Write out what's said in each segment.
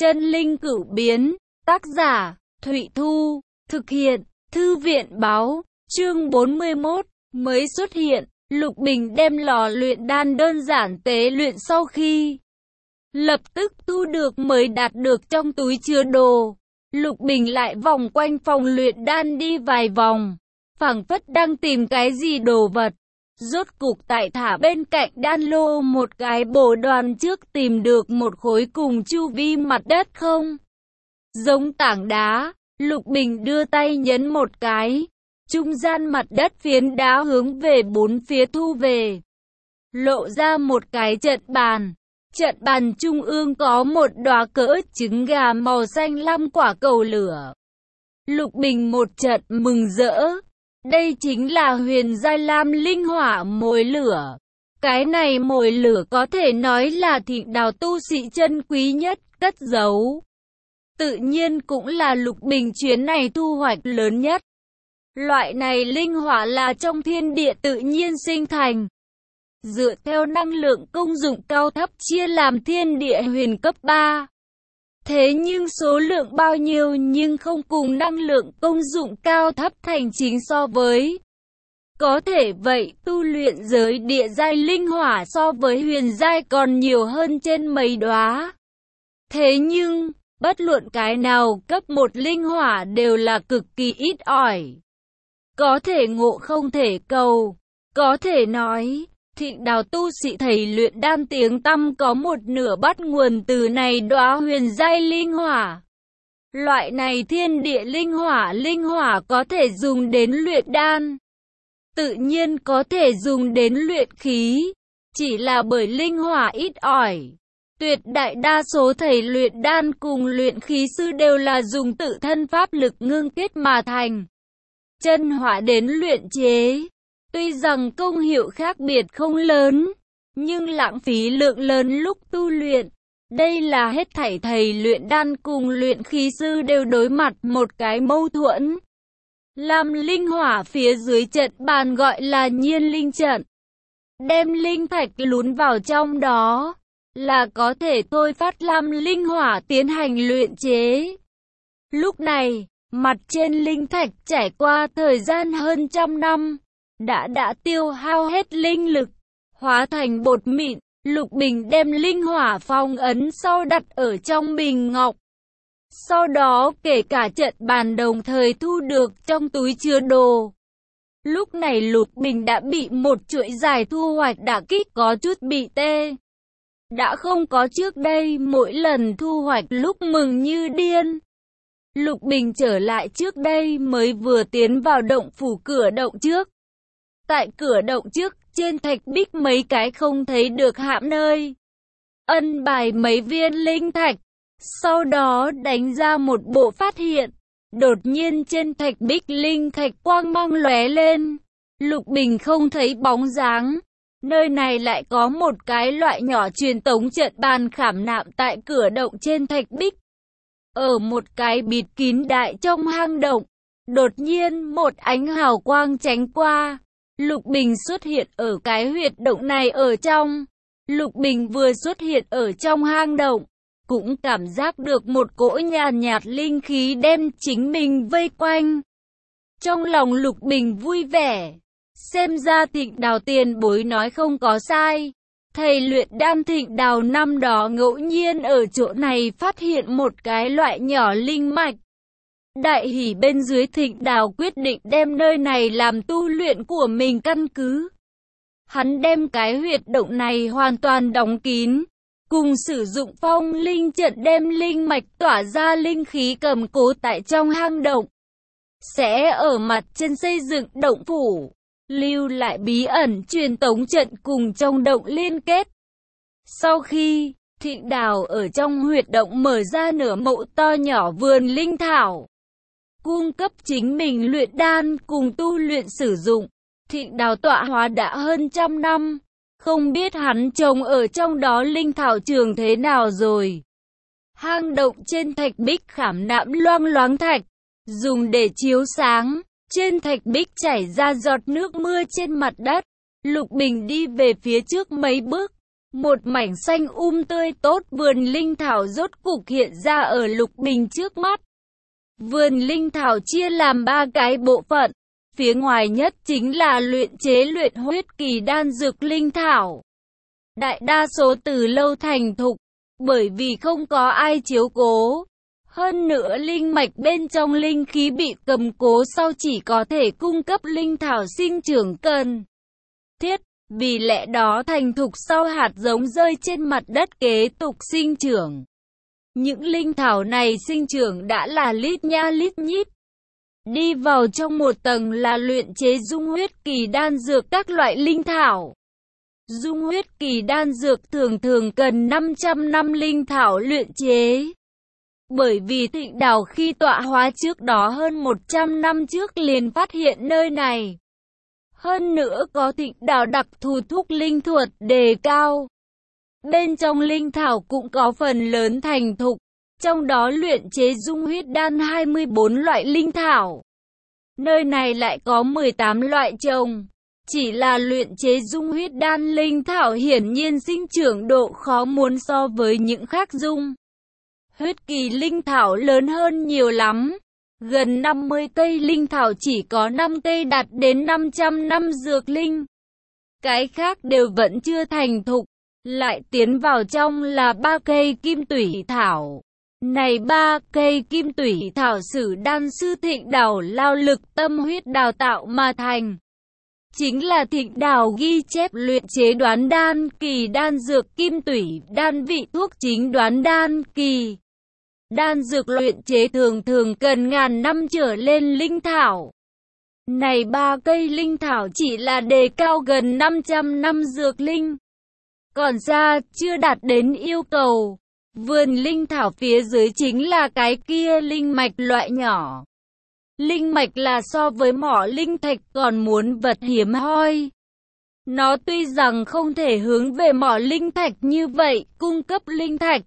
Chân linh cửu biến, tác giả, Thụy Thu, thực hiện, Thư viện báo, chương 41, mới xuất hiện, Lục Bình đem lò luyện đan đơn giản tế luyện sau khi lập tức thu được mới đạt được trong túi chứa đồ. Lục Bình lại vòng quanh phòng luyện đan đi vài vòng, phảng phất đang tìm cái gì đồ vật. Rốt cục tại thả bên cạnh đan lô một cái bồ đoàn trước tìm được một khối cùng chu vi mặt đất không giống tảng đá. Lục Bình đưa tay nhấn một cái, trung gian mặt đất phiến đá hướng về bốn phía thu về, lộ ra một cái trận bàn. Trận bàn trung ương có một đóa cỡ trứng gà màu xanh lam quả cầu lửa. Lục Bình một trận mừng rỡ. Đây chính là huyền giai lam linh hỏa mồi lửa. Cái này mồi lửa có thể nói là Thịnh Đào tu sĩ chân quý nhất cất giấu. Tự nhiên cũng là Lục Bình chuyến này thu hoạch lớn nhất. Loại này linh hỏa là trong thiên địa tự nhiên sinh thành. Dựa theo năng lượng công dụng cao thấp chia làm thiên địa huyền cấp 3. Thế nhưng số lượng bao nhiêu nhưng không cùng năng lượng công dụng cao thấp thành chính so với. Có thể vậy tu luyện giới địa giai linh hỏa so với huyền giai còn nhiều hơn trên mấy đóa. Thế nhưng, bất luận cái nào cấp 1 linh hỏa đều là cực kỳ ít ỏi. Có thể ngộ không thể cầu. Có thể nói, Thịnh Đào tu sĩ thầy luyện đan tiếng tăm có một nửa bắt nguồn từ này đóa huyền giai linh hỏa. Loại này thiên địa linh hỏa có thể dùng đến luyện đan, tự nhiên có thể dùng đến luyện khí, chỉ là bởi linh hỏa ít ỏi. Tuyệt đại đa số thầy luyện đan cùng luyện khí sư đều là dùng tự thân pháp lực ngưng kết mà thành. Chân hỏa đến luyện chế. Tuy rằng công hiệu khác biệt không lớn, nhưng lãng phí lượng lớn lúc tu luyện. Đây là hết thảy thầy luyện đan cùng luyện khí sư đều đối mặt một cái mâu thuẫn. Lam linh hỏa phía dưới trận bàn gọi là nhiên linh trận. Đem linh thạch lún vào trong đó, là có thể thôi phát lam linh hỏa tiến hành luyện chế. Lúc này, mặt trên linh thạch trải qua thời gian hơn trăm năm, đã tiêu hao hết linh lực, hóa thành bột mịn. Lục Bình đem linh hỏa phong ấn sau đặt ở trong bình ngọc. Sau đó kể cả trận bàn đồng thời thu được trong túi chứa đồ. Lúc này Lục Bình đã bị một chuỗi dài thu hoạch đả kích có chút bị tê. Đã không có trước đây mỗi lần thu hoạch lúc mừng như điên. Lục Bình trở lại trước đây mới vừa tiến vào động phủ cửa động trước. Tại cửa động trước, trên thạch bích mấy cái không thấy được hãm nơi. Ân bài mấy viên linh thạch. Sau đó đánh ra một bộ phát hiện. Đột nhiên trên thạch bích linh thạch quang mang lóe lên. Lục Bình không thấy bóng dáng. Nơi này lại có một cái loại nhỏ truyền tống trận bàn khảm nạm tại cửa động trên thạch bích. Ở một cái bịt kín đại trong hang động. Đột nhiên một ánh hào quang tránh qua. Lục Bình xuất hiện ở cái huyệt động này ở trong. Lục Bình vừa xuất hiện ở trong hang động, cũng cảm giác được một cỗ nhàn nhạt linh khí đem chính mình vây quanh. Trong lòng Lục Bình vui vẻ. Xem ra Thịnh Đào tiền bối nói không có sai. Thầy luyện đan Thịnh Đào năm đó ngẫu nhiên ở chỗ này phát hiện một cái loại nhỏ linh mạch. Đại hỉ bên dưới, Thịnh Đào quyết định đem nơi này làm tu luyện của mình căn cứ. Hắn đem cái huyệt động này hoàn toàn đóng kín, cùng sử dụng phong linh trận đem linh mạch tỏa ra linh khí cầm cố tại trong hang động. Sẽ ở mặt trên xây dựng động phủ, lưu lại bí ẩn truyền tống trận cùng trong động liên kết. Sau khi Thịnh Đào ở trong huyệt động mở ra nửa mộ to nhỏ vườn linh thảo, cung cấp chính mình luyện đan cùng tu luyện sử dụng. Thịnh Đào tọa hóa đã hơn trăm năm, không biết hắn trồng ở trong đó linh thảo trường thế nào rồi. Hang động trên thạch bích khảm nạm loang loáng thạch, dùng để chiếu sáng. Trên thạch bích chảy ra giọt nước mưa trên mặt đất. Lục Bình đi về phía trước mấy bước, Một mảnh xanh tươi tốt vườn linh thảo rốt cục hiện ra ở Lục Bình trước mắt. Vườn linh thảo chia làm 3 cái bộ phận. Phía ngoài nhất chính là luyện huyết kỳ đan dược linh thảo. Đại đa số từ lâu thành thục, bởi vì không có ai chiếu cố. Hơn nữa linh mạch bên trong linh khí bị cầm cố sau chỉ có thể cung cấp linh thảo sinh trưởng cần thiết. Vì lẽ đó thành thục sau hạt giống rơi trên mặt đất kế tục sinh trưởng. Những linh thảo này sinh trưởng đã là lít nha lít nhít. Đi vào trong một tầng là luyện chế dung huyết kỳ đan dược các loại linh thảo. Dung huyết kỳ đan dược thường cần 500 năm linh thảo luyện chế. Bởi vì Thịnh Đào khi tọa hóa trước đó hơn 100 năm trước liền phát hiện nơi này. Hơn nữa có Thịnh Đào đặc thù thúc linh thuật đề cao. Bên trong linh thảo cũng có phần lớn thành thục, trong đó luyện chế dung huyết đan 24 loại linh thảo. Nơi này lại có 18 loại trồng. Chỉ là luyện chế dung huyết đan linh thảo hiển nhiên sinh trưởng độ khó muốn so với những khác dung huyết kỳ linh thảo lớn hơn nhiều lắm. Gần 50 cây linh thảo chỉ có 5 cây đạt đến 500 năm dược linh. Cái khác đều vẫn chưa thành thục. Lại tiến vào trong là 3 cây kim tủy thảo. Này 3 cây kim tủy thảo sử đan sư Thịnh Đào lao lực tâm huyết đào tạo mà thành. Chính là Thịnh Đào ghi chép luyện chế đoán đan kỳ đan dược kim tủy đan vị thuốc chính đoán đan kỳ. Đan dược luyện chế thường cần ngàn năm trở lên linh thảo. Này 3 cây linh thảo chỉ là đề cao gần 500 năm dược linh. Còn xa, chưa đạt đến yêu cầu. Vườn linh thảo phía dưới chính là cái kia linh mạch loại nhỏ. Linh mạch là so với mỏ linh thạch còn muốn vật hiếm hoi. Nó tuy rằng không thể hướng về mỏ linh thạch như vậy, cung cấp linh thạch.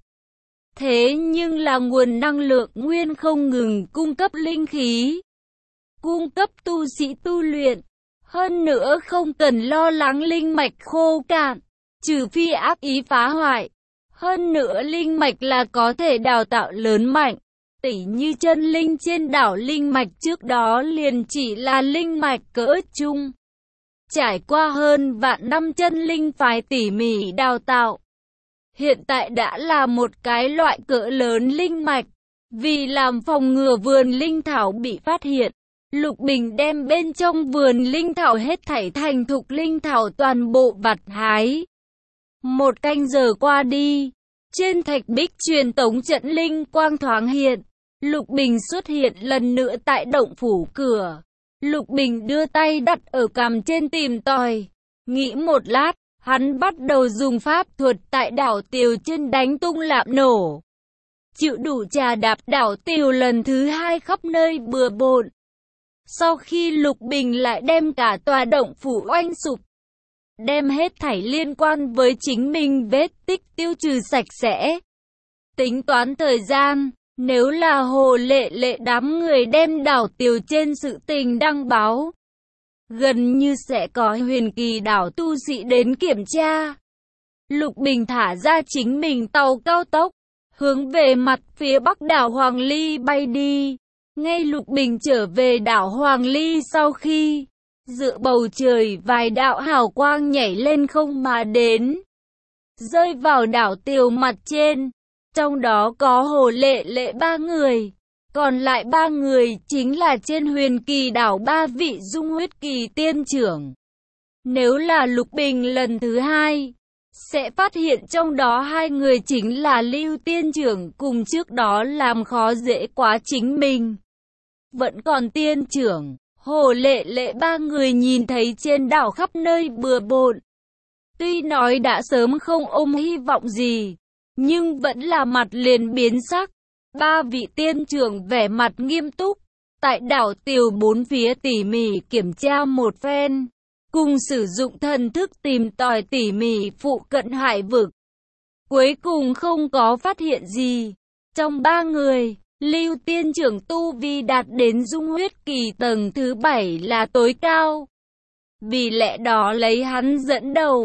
Thế nhưng là nguồn năng lượng nguyên không ngừng cung cấp linh khí. Cung cấp tu sĩ tu luyện. Hơn nữa không cần lo lắng linh mạch khô cạn, trừ phi ác ý phá hoại. Hơn nữa linh mạch là có thể đào tạo lớn mạnh. Tỉ như chân linh trên đảo linh mạch trước đó liền chỉ là linh mạch cỡ trung. Trải qua hơn vạn năm chân linh phái tỉ mỉ đào tạo. Hiện tại đã là một cái loại cỡ lớn linh mạch. Vì làm phòng ngừa vườn linh thảo bị phát hiện, Lục Bình đem bên trong vườn linh thảo hết thảy thành thục linh thảo toàn bộ vặt hái. 1 canh giờ qua đi, trên thạch bích truyền tống trận linh quang thoáng hiện. Lục Bình xuất hiện lần nữa tại động phủ cửa. Lục Bình đưa tay đặt ở cằm trên tìm tòi. Nghĩ một lát, hắn bắt đầu dùng pháp thuật tại đảo Tiều chân đánh tung lạm nổ. Chịu đủ trà đạp đảo Tiều lần thứ 2 khắp nơi bừa bộn. Sau khi Lục Bình lại đem cả tòa động phủ oanh sụp, đem hết thảy liên quan với chính mình vết tích tiêu trừ sạch sẽ. Tính toán thời gian, nếu là Hồ Lệ Lệ đám người đem đảo Tiều trên sự tình đăng báo, gần như sẽ có huyền kỳ đảo tu sĩ đến kiểm tra. Lục Bình thả ra chính mình tàu cao tốc, hướng về mặt phía bắc đảo Hoàng Ly bay đi. Ngay Lục Bình trở về đảo Hoàng Ly sau khi dựa bầu trời vài đạo hào quang nhảy lên không mà đến, rơi vào đảo Tiều mặt trên. Trong đó có Hồ Lệ Lệ 3 người, còn lại 3 người chính là trên huyền kỳ đảo 3 vị dung huyết kỳ tiên trưởng. Nếu là Lục Bình lần thứ 2, sẽ phát hiện trong đó 2 người chính là Lưu tiên trưởng cùng trước đó làm khó dễ quá chính mình. Vẫn còn tiên trưởng, Hồ Lệ Lệ 3 người nhìn thấy trên đảo khắp nơi bừa bộn. Tuy nói đã sớm không ôm hy vọng gì, nhưng vẫn là mặt liền biến sắc. 3 vị tiên trưởng vẻ mặt nghiêm túc, tại đảo Tiều 4 phía tỉ mỉ kiểm tra một phen, cùng sử dụng thần thức tìm tòi tỉ mỉ phụ cận hải vực. Cuối cùng không có phát hiện gì. Trong 3 người, Lưu tiên trưởng tu vi đạt đến dung huyết kỳ tầng thứ 7 là tối cao. Vì lẽ đó lấy hắn dẫn đầu,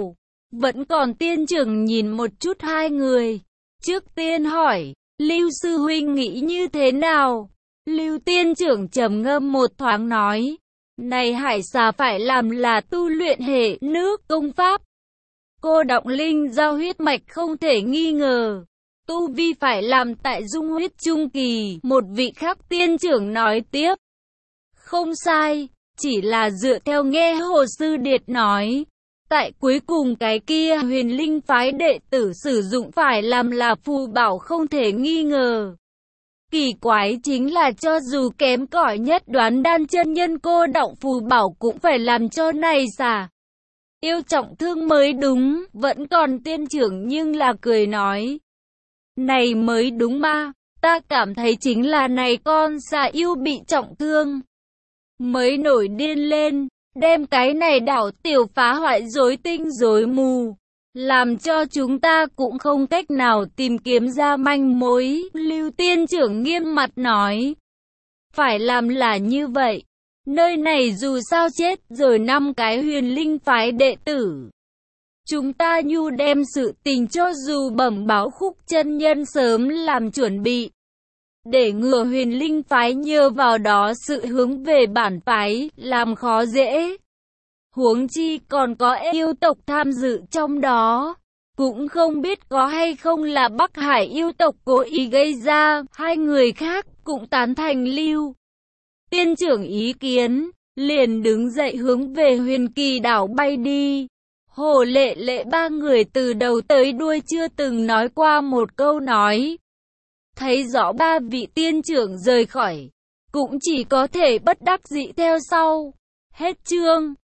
Vẫn còn tiên trưởng nhìn một chút hai người. Trước tiên hỏi, Lưu sư huynh nghĩ như thế nào? Lưu tiên trưởng trầm ngâm một thoáng nói, này hải xà phải làm là tu luyện hệ nước công pháp. Cô động linh giao huyết mạch không thể nghi ngờ. Tu vi phải làm tại dung huyết trung kỳ. Một vị khác tiên trưởng nói tiếp. Không sai, chỉ là dựa theo nghe Hồ Sư Điệt nói. Tại cuối cùng cái kia huyền linh phái đệ tử sử dụng phải làm là phù bảo không thể nghi ngờ. Kỳ quái chính là cho dù kém cỏi nhất đoán đan chân nhân cô động phù bảo cũng phải làm cho này xả. Yêu trọng thương mới đúng, vẫn còn tiên trưởng nhưng là cười nói. Này mới đúng mà, ta cảm thấy chính là này con xà yêu bị trọng thương. Mới nổi điên lên, đem cái này đảo tiểu phá hoại rối tinh rối mù. Làm cho chúng ta cũng không cách nào tìm kiếm ra manh mối, Lưu tiên trưởng nghiêm mặt nói. Phải làm là như vậy. Nơi này dù sao chết rồi 5 cái huyền linh phái đệ tử. Chúng ta nhu đem sự tình cho dù bẩm báo Khúc chân nhân sớm làm chuẩn bị. Để ngừa huyền linh phái nhờ vào đó sự hướng về bản phái, làm khó dễ. Huống chi còn có yêu tộc tham dự trong đó. Cũng không biết có hay không là Bắc Hải yêu tộc cố ý gây ra, hai người khác cũng tán thành Lưu tiên trưởng ý kiến, liền đứng dậy hướng về Huyền Kỳ đảo bay đi. Hồ Lệ Lệ ba người từ đầu tới đuôi chưa từng nói qua một câu nói. Thấy rõ ba vị tiên trưởng rời khỏi, cũng chỉ có thể bất đắc dĩ theo sau. Hết chương.